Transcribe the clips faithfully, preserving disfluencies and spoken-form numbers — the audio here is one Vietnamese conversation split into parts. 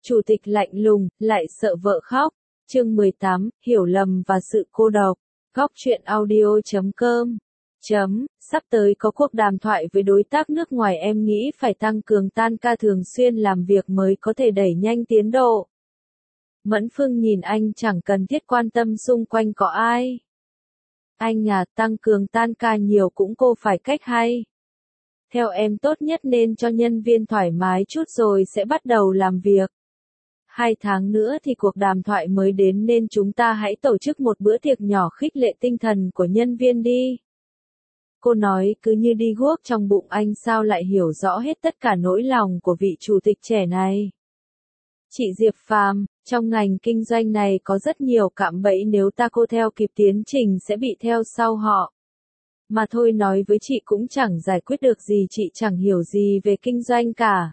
Chủ tịch lạnh lùng, lại sợ vợ khóc. Chương mười tám, hiểu lầm và sự cô độc. Góc truyện audio chấm com. Chấm, sắp tới có cuộc đàm thoại với đối tác nước ngoài, em nghĩ phải tăng cường tan ca thường xuyên làm việc mới có thể đẩy nhanh tiến độ. Mẫn Phương nhìn anh, chẳng cần thiết quan tâm xung quanh có ai. Anh à, tăng cường tan ca nhiều cũng cô phải cách hay. Theo em tốt nhất nên cho nhân viên thoải mái chút rồi sẽ bắt đầu làm việc. Hai tháng nữa thì cuộc đàm thoại mới đến nên chúng ta hãy tổ chức một bữa tiệc nhỏ khích lệ tinh thần của nhân viên đi. Cô nói cứ như đi guốc trong bụng anh, sao lại hiểu rõ hết tất cả nỗi lòng của vị chủ tịch trẻ này. Chị Diệp Phàm, trong ngành kinh doanh này có rất nhiều cạm bẫy, nếu ta cô theo kịp tiến trình sẽ bị theo sau họ. Mà thôi, nói với chị cũng chẳng giải quyết được gì, chị chẳng hiểu gì về kinh doanh cả.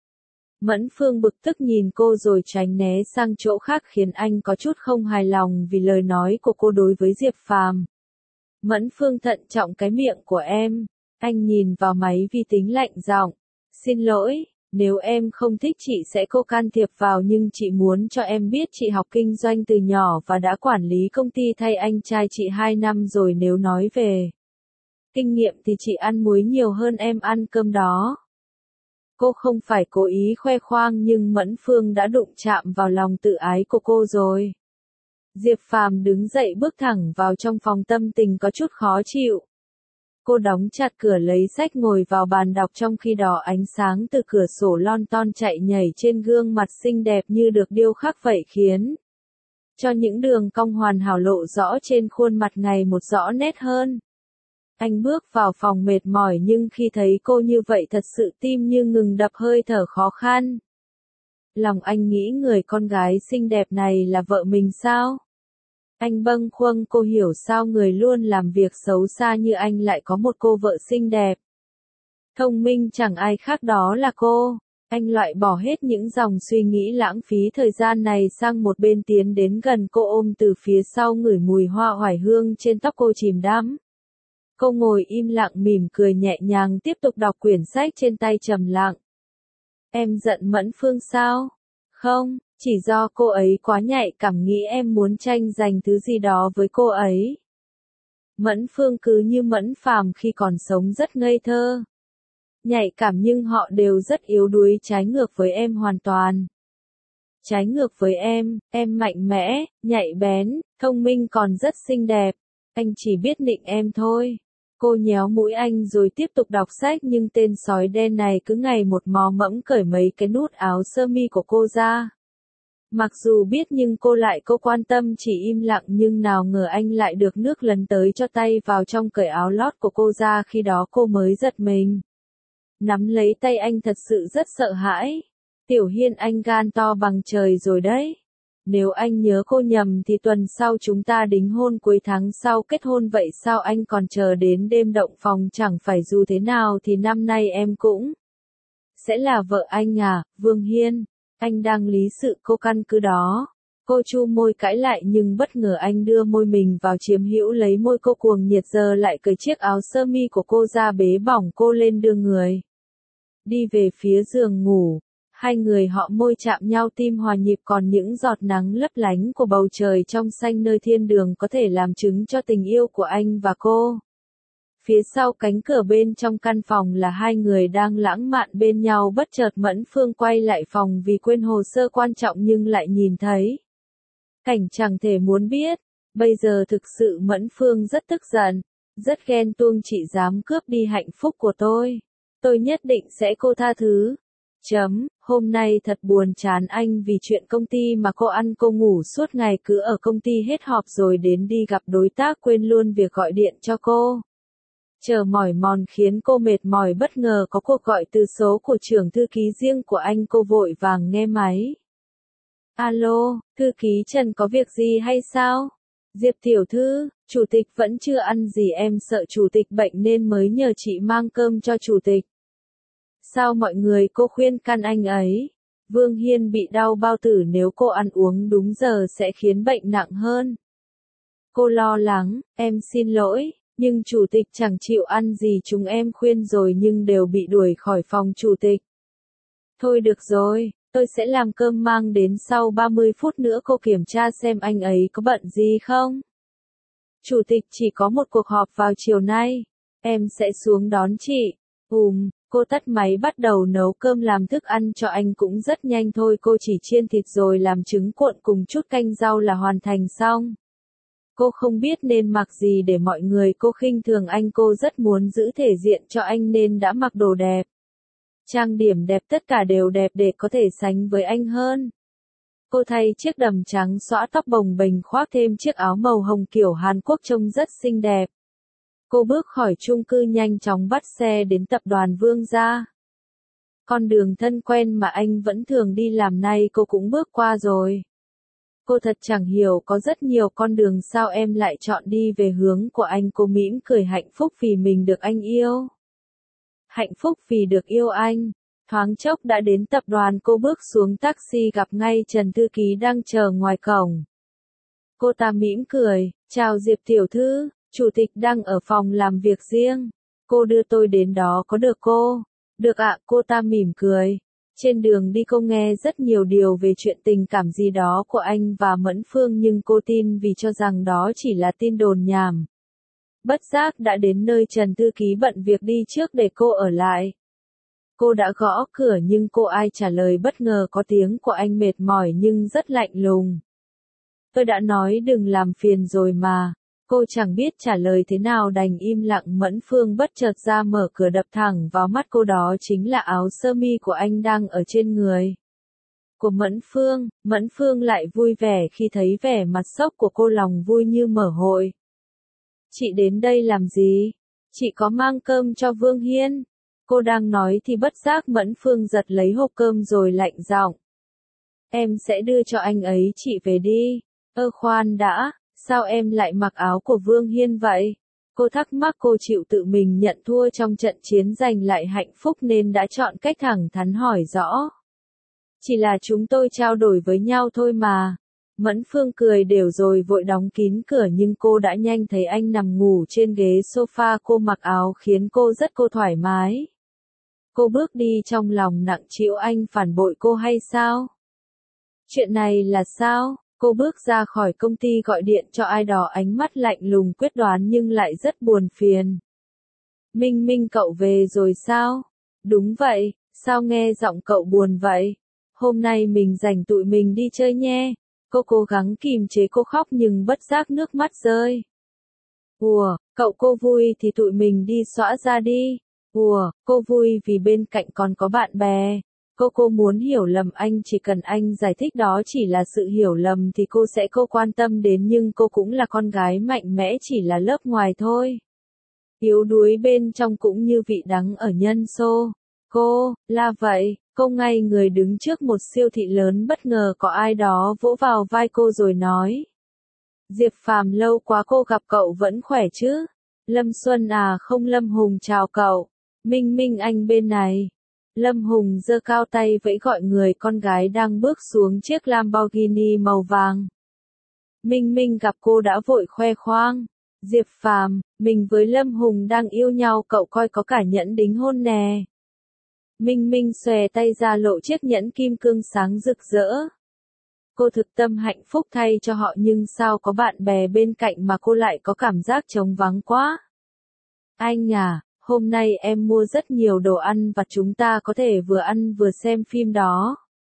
Mẫn Phương bực tức nhìn cô rồi tránh né sang chỗ khác, khiến anh có chút không hài lòng vì lời nói của cô đối với Diệp Phàm. Mẫn Phương thận trọng, cái miệng của em. Anh nhìn vào máy vi tính lạnh giọng. Xin lỗi, nếu em không thích chị sẽ cô can thiệp vào, nhưng chị muốn cho em biết chị học kinh doanh từ nhỏ và đã quản lý công ty thay anh trai chị hai năm rồi. Nếu nói về kinh nghiệm thì chị ăn muối nhiều hơn em ăn cơm đó. Cô không phải cố ý khoe khoang, nhưng Mẫn Phương đã đụng chạm vào lòng tự ái của cô rồi. Diệp Phàm đứng dậy bước thẳng vào trong phòng, tâm tình có chút khó chịu. Cô đóng chặt cửa, lấy sách ngồi vào bàn đọc, trong khi đó ánh sáng từ cửa sổ lon ton chạy nhảy trên gương mặt xinh đẹp như được điêu khắc vậy, khiến cho những đường cong hoàn hảo lộ rõ trên khuôn mặt ngày một rõ nét hơn. Anh bước vào phòng mệt mỏi, nhưng khi thấy cô như vậy thật sự tim như ngừng đập, hơi thở khó khăn. Lòng anh nghĩ người con gái xinh đẹp này là vợ mình sao? Anh bâng khuâng, cô hiểu sao người luôn làm việc xấu xa như anh lại có một cô vợ xinh đẹp. Thông minh chẳng ai khác, đó là cô. Anh loại bỏ hết những dòng suy nghĩ lãng phí thời gian này sang một bên, tiến đến gần cô, ôm từ phía sau, ngửi mùi hoa oải hương trên tóc cô, chìm đắm. Cô ngồi im lặng, mỉm cười nhẹ nhàng, tiếp tục đọc quyển sách trên tay, trầm lặng. Em giận Mẫn Phương sao? Không, chỉ do cô ấy quá nhạy cảm, nghĩ em muốn tranh giành thứ gì đó với cô ấy. Mẫn Phương cứ như Mẫn Phàm khi còn sống, rất ngây thơ, nhạy cảm, nhưng họ đều rất yếu đuối, trái ngược với em hoàn toàn. Trái ngược với em, em mạnh mẽ, nhạy bén, thông minh, còn rất xinh đẹp. Anh chỉ biết nịnh em thôi. Cô nhéo mũi anh rồi tiếp tục đọc sách, nhưng tên sói đen này cứ ngày một mò mẫm cởi mấy cái nút áo sơ mi của cô ra. Mặc dù biết nhưng cô lại cô quan tâm, chỉ im lặng, nhưng nào ngờ anh lại được nước lấn tới, cho tay vào trong cởi áo lót của cô ra, khi đó cô mới giật mình. Nắm lấy tay anh, thật sự rất sợ hãi. Tiểu Hiên, anh gan to bằng trời rồi đấy. Nếu anh nhớ cô nhầm thì tuần sau chúng ta đính hôn, cuối tháng sau kết hôn, vậy sao anh còn chờ đến đêm động phòng? Chẳng phải dù thế nào thì năm nay em cũng sẽ là vợ anh à, Vương Hiên. Anh đang lý sự cô căn cứ đó. Cô chu môi cãi lại, nhưng bất ngờ anh đưa môi mình vào, chiếm hữu lấy môi cô, cuồng nhiệt, giờ lại cởi chiếc áo sơ mi của cô ra, bế bỏng cô lên, đưa người đi về phía giường ngủ. Hai người họ môi chạm nhau, tim hòa nhịp, còn những giọt nắng lấp lánh của bầu trời trong xanh nơi thiên đường có thể làm chứng cho tình yêu của anh và cô. Phía sau cánh cửa bên trong căn phòng là hai người đang lãng mạn bên nhau. Bất chợt Mẫn Phương quay lại phòng vì quên hồ sơ quan trọng, nhưng lại nhìn thấy cảnh chẳng thể muốn biết. Bây giờ thực sự Mẫn Phương rất tức giận, rất ghen tuông. Chị dám cướp đi hạnh phúc của tôi, tôi nhất định sẽ cô tha thứ. Chấm, hôm nay thật buồn chán anh vì chuyện công ty mà cô ăn cô ngủ suốt ngày, cứ ở công ty hết họp rồi đến đi gặp đối tác, quên luôn việc gọi điện cho cô. Chờ mỏi mòn khiến cô mệt mỏi, bất ngờ có cuộc gọi từ số của trưởng thư ký riêng của anh, cô vội vàng nghe máy. Alo, thư ký Trần, có việc gì hay sao? Diệp tiểu thư, chủ tịch vẫn chưa ăn gì, em sợ chủ tịch bệnh nên mới nhờ chị mang cơm cho chủ tịch. Sao mọi người? Cô khuyên can anh ấy. Vương Hiên bị đau bao tử, nếu cô ăn uống đúng giờ sẽ khiến bệnh nặng hơn. Cô lo lắng, em xin lỗi, nhưng chủ tịch chẳng chịu ăn gì, chúng em khuyên rồi nhưng đều bị đuổi khỏi phòng chủ tịch. Thôi được rồi, Tôi sẽ làm cơm mang đến sau ba mươi phút nữa, cô kiểm tra xem anh ấy có bận gì không. Chủ tịch chỉ có một cuộc họp vào chiều nay. Em sẽ xuống đón chị. Ừm, cô tắt máy bắt đầu nấu cơm làm thức ăn cho anh cũng rất nhanh thôi, cô chỉ chiên thịt rồi làm trứng cuộn cùng chút canh rau là hoàn thành xong. Cô không biết nên mặc gì để mọi người cô khinh thường anh, cô rất muốn giữ thể diện cho anh nên đã mặc đồ đẹp. Trang điểm đẹp, tất cả đều đẹp để có thể sánh với anh hơn. Cô thay chiếc đầm trắng xõa tóc bồng bềnh, khoác thêm chiếc áo màu hồng kiểu Hàn Quốc trông rất xinh đẹp. Cô bước khỏi chung cư nhanh chóng bắt xe đến tập đoàn Vương gia. Con đường thân quen mà anh vẫn thường đi làm nay cô cũng bước qua rồi. Cô thật chẳng hiểu, có rất nhiều con đường sao em lại chọn đi về hướng của anh, cô mỉm cười, hạnh phúc vì mình được anh yêu. Hạnh phúc vì được yêu anh. Thoáng chốc đã đến tập đoàn, cô bước xuống taxi gặp ngay Trần thư ký đang chờ ngoài cổng. Cô ta mỉm cười, chào Diệp tiểu thư, chủ tịch đang ở phòng làm việc riêng. Cô đưa tôi đến đó có được cô? Được ạ, cô ta mỉm cười. Trên đường đi cô nghe rất nhiều điều về chuyện tình cảm gì đó của anh và Mẫn Phương nhưng cô tin vì cho rằng đó chỉ là tin đồn nhảm. Bất giác đã đến nơi, Trần thư ký bận việc đi trước để cô ở lại. Cô đã gõ cửa nhưng cô ai trả lời, bất ngờ có tiếng của anh mệt mỏi nhưng rất lạnh lùng. Tôi đã nói đừng làm phiền rồi mà. Cô chẳng biết trả lời thế nào đành im lặng. Mẫn Phương bất chợt ra mở cửa đập thẳng vào mắt cô, đó chính là áo sơ mi của anh đang ở trên người của Mẫn Phương. Mẫn Phương lại vui vẻ khi thấy vẻ mặt sốc của cô, lòng vui như mở hội. Chị đến đây làm gì? Chị có mang cơm cho Vương Hiên. Cô đang nói thì bất giác Mẫn Phương giật lấy hộp cơm rồi lạnh giọng. Em sẽ đưa cho anh ấy, chị về đi. Ơ khoan đã, sao em lại mặc áo của Vương Hiên vậy? Cô thắc mắc, cô chịu tự mình nhận thua trong trận chiến giành lại hạnh phúc nên đã chọn cách thẳng thắn hỏi rõ. Chỉ là chúng tôi trao đổi với nhau thôi mà. Mẫn Phương cười đều rồi vội đóng kín cửa nhưng cô đã nhanh thấy anh nằm ngủ trên ghế sofa, cô mặc áo khiến cô rất cô thoải mái. Cô bước đi trong lòng nặng trĩu, anh phản bội cô hay sao? Chuyện này là sao? Cô bước ra khỏi công ty gọi điện cho ai đó, ánh mắt lạnh lùng quyết đoán nhưng lại rất buồn phiền. Minh Minh, cậu về rồi sao? Đúng vậy, sao nghe giọng cậu buồn vậy? Hôm nay mình rảnh tụi mình đi chơi nhé. Cô cố gắng kìm chế cô khóc nhưng bất giác nước mắt rơi. Ủa, cậu cô vui thì tụi mình đi xõa ra đi. Ủa, cô vui vì bên cạnh còn có bạn bè. Cô cô muốn hiểu lầm anh, chỉ cần anh giải thích đó chỉ là sự hiểu lầm thì cô sẽ cô quan tâm đến, nhưng cô cũng là con gái mạnh mẽ, chỉ là lớp ngoài thôi. Yếu đuối bên trong cũng như vị đắng ở nhân xô. Cô, là vậy, cô ngay người đứng trước một siêu thị lớn, bất ngờ có ai đó vỗ vào vai cô rồi nói. Diệp Phàm, lâu quá cô gặp cậu vẫn khỏe chứ? Lâm Xuân à, không, Lâm Hùng chào cậu. Minh Minh, anh bên này. Lâm Hùng giơ cao tay vẫy gọi người con gái đang bước xuống chiếc Lamborghini màu vàng. Minh Minh gặp cô đã vội khoe khoang. Diệp Phàm, mình với Lâm Hùng đang yêu nhau, cậu coi có cả nhẫn đính hôn nè. Minh Minh xòe tay ra lộ chiếc nhẫn kim cương sáng rực rỡ. Cô thực tâm hạnh phúc thay cho họ nhưng sao có bạn bè bên cạnh mà cô lại có cảm giác trống vắng quá. Anh à, hôm nay em mua rất nhiều đồ ăn và chúng ta có thể vừa ăn vừa xem phim đó.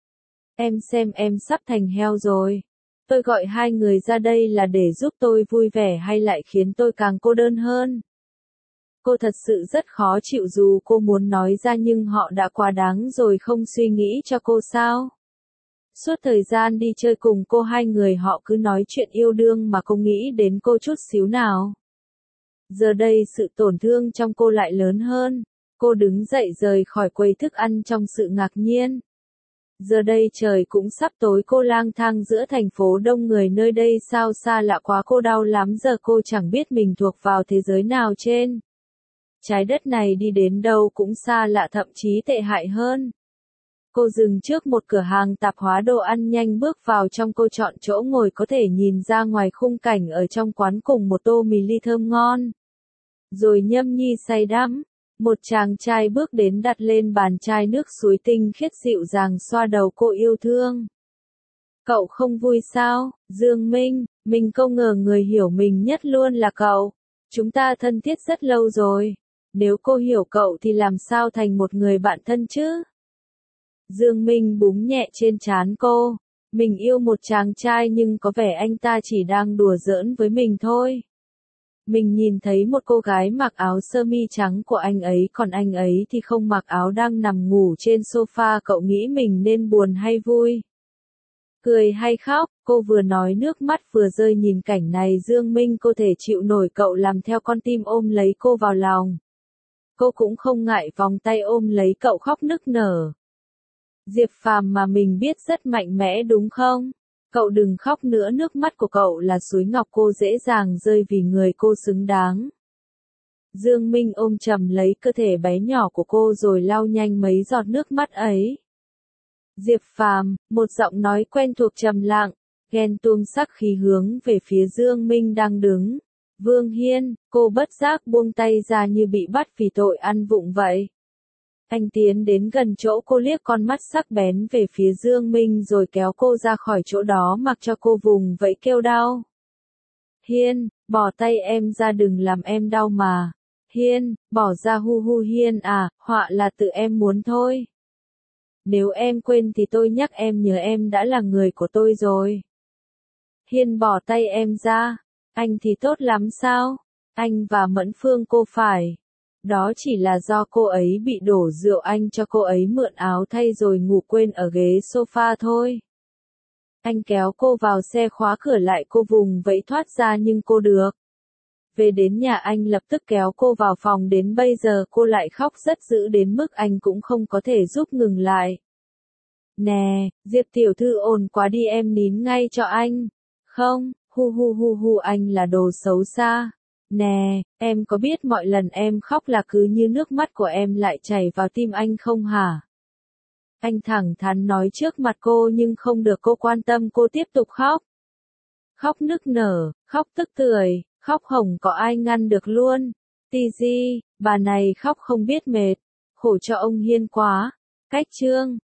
Em xem em sắp thành heo rồi. Tôi gọi hai người ra đây là để giúp tôi vui vẻ hay lại khiến tôi càng cô đơn hơn? Cô thật sự rất khó chịu, dù cô muốn nói ra nhưng họ đã quá đáng rồi, không suy nghĩ cho cô sao? Suốt thời gian đi chơi cùng cô, hai người họ cứ nói chuyện yêu đương mà cô nghĩ đến cô chút xíu nào. Giờ đây sự tổn thương trong cô lại lớn hơn. Cô đứng dậy rời khỏi quầy thức ăn trong sự ngạc nhiên. Giờ đây trời cũng sắp tối, cô lang thang giữa thành phố đông người, nơi đây sao xa lạ quá, cô đau lắm, giờ cô chẳng biết mình thuộc vào thế giới nào trên trái đất này, đi đến đâu cũng xa lạ, thậm chí tệ hại hơn. Cô dừng trước một cửa hàng tạp hóa đồ ăn nhanh, bước vào trong, cô chọn chỗ ngồi có thể nhìn ra ngoài khung cảnh ở trong quán cùng một tô mì ly thơm ngon. Rồi nhâm nhi say đắm. Một chàng trai bước đến đặt lên bàn chai nước suối tinh khiết dịu dàng xoa đầu cô yêu thương. Cậu không vui sao, Dương Minh, mình không ngờ người hiểu mình nhất luôn là cậu. Chúng ta thân thiết rất lâu rồi. Nếu cô hiểu cậu thì làm sao thành một người bạn thân chứ? Dương Minh búng nhẹ trên trán cô. Mình yêu một chàng trai nhưng có vẻ anh ta chỉ đang đùa giỡn với mình thôi. Mình nhìn thấy một cô gái mặc áo sơ mi trắng của anh ấy còn anh ấy thì không mặc áo đang nằm ngủ trên sofa, cậu nghĩ mình nên buồn hay vui? Cười hay khóc, cô vừa nói nước mắt vừa rơi nhìn cảnh này Dương Minh cô thể chịu nổi cậu làm theo con tim ôm lấy cô vào lòng. Cô cũng không ngại vòng tay ôm lấy cậu khóc nức nở. Diệp Phàm mà mình biết rất mạnh mẽ đúng không? Cậu đừng khóc nữa, nước mắt của cậu là suối ngọc cô dễ dàng rơi vì người cô xứng đáng. Dương Minh ôm chầm lấy cơ thể bé nhỏ của cô rồi lau nhanh mấy giọt nước mắt ấy. Diệp Phàm, một giọng nói quen thuộc trầm lặng, ghen tuông sắc khí hướng về phía Dương Minh đang đứng. Vương Hiên, cô bất giác buông tay ra như bị bắt vì tội ăn vụng vậy. Anh tiến đến gần chỗ cô liếc con mắt sắc bén về phía Dương Minh rồi kéo cô ra khỏi chỗ đó mặc cho cô vùng vẫy kêu đau. Hiên, bỏ tay em ra đừng làm em đau mà. Hiên, bỏ ra hu hu Hiên à, họa là tự em muốn thôi. Nếu em quên thì tôi nhắc em nhớ em đã là người của tôi rồi. Hiên bỏ tay em ra, anh thì tốt lắm sao? Anh và Mẫn Phương cô phải. Đó chỉ là do cô ấy bị đổ rượu anh cho cô ấy mượn áo thay rồi ngủ quên ở ghế sofa thôi. Anh kéo cô vào xe khóa cửa lại cô vùng vẫy thoát ra nhưng cô được. Về đến nhà anh lập tức kéo cô vào phòng đến bây giờ cô lại khóc rất dữ đến mức anh cũng không có thể giúp ngừng lại. Nè, Diệp tiểu thư ồn quá đi em nín ngay cho anh. Không, hu hu hu hu anh là đồ xấu xa. Nè, em có biết mọi lần em khóc là cứ như nước mắt của em lại chảy vào tim anh không hả? Anh thẳng thắn nói trước mặt cô nhưng không được cô quan tâm cô tiếp tục khóc. Khóc nức nở, khóc tức tưởi, khóc hồng có ai ngăn được luôn. Tì di, bà này khóc không biết mệt, khổ cho ông Hiên quá. Cách chương